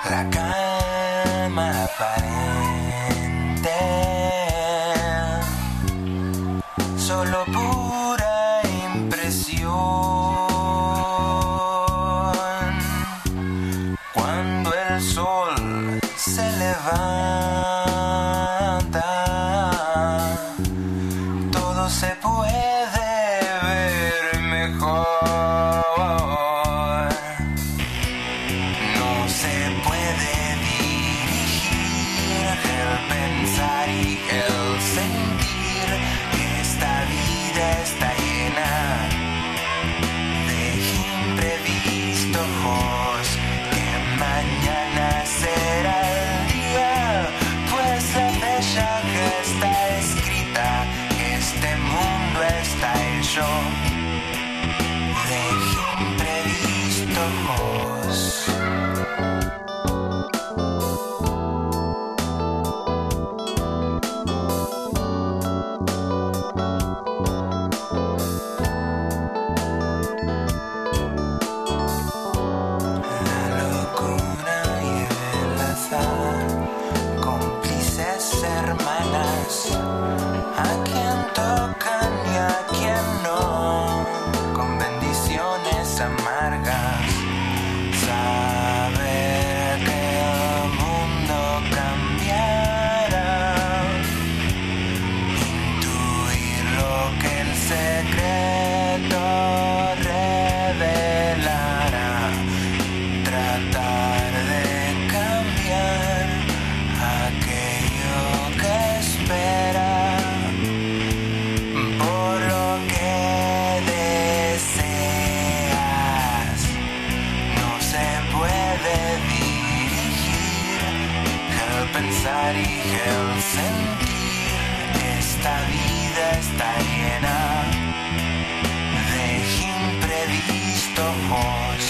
La calma aparente, solo pura impresión. Cuando el sol se levanta, todo se puede ver mejor. No se puede dirigir el pensar y el sentir. Esta vida está llena de imprevistos, que mañana será el día, pues la fecha que está escrita, este mundo está hecho de imprevistos. La locura y el azar, cómplices hermanas, a quien tocan y a quien no, con bendiciones amargas. Saber que el mundo cambiará, intuir lo que el secreto revelará, tratar de cambiar aquello que espera, por lo que deseas. No se puede dirigir el pensar y el sentir. Esta vida está llena de imprevistos.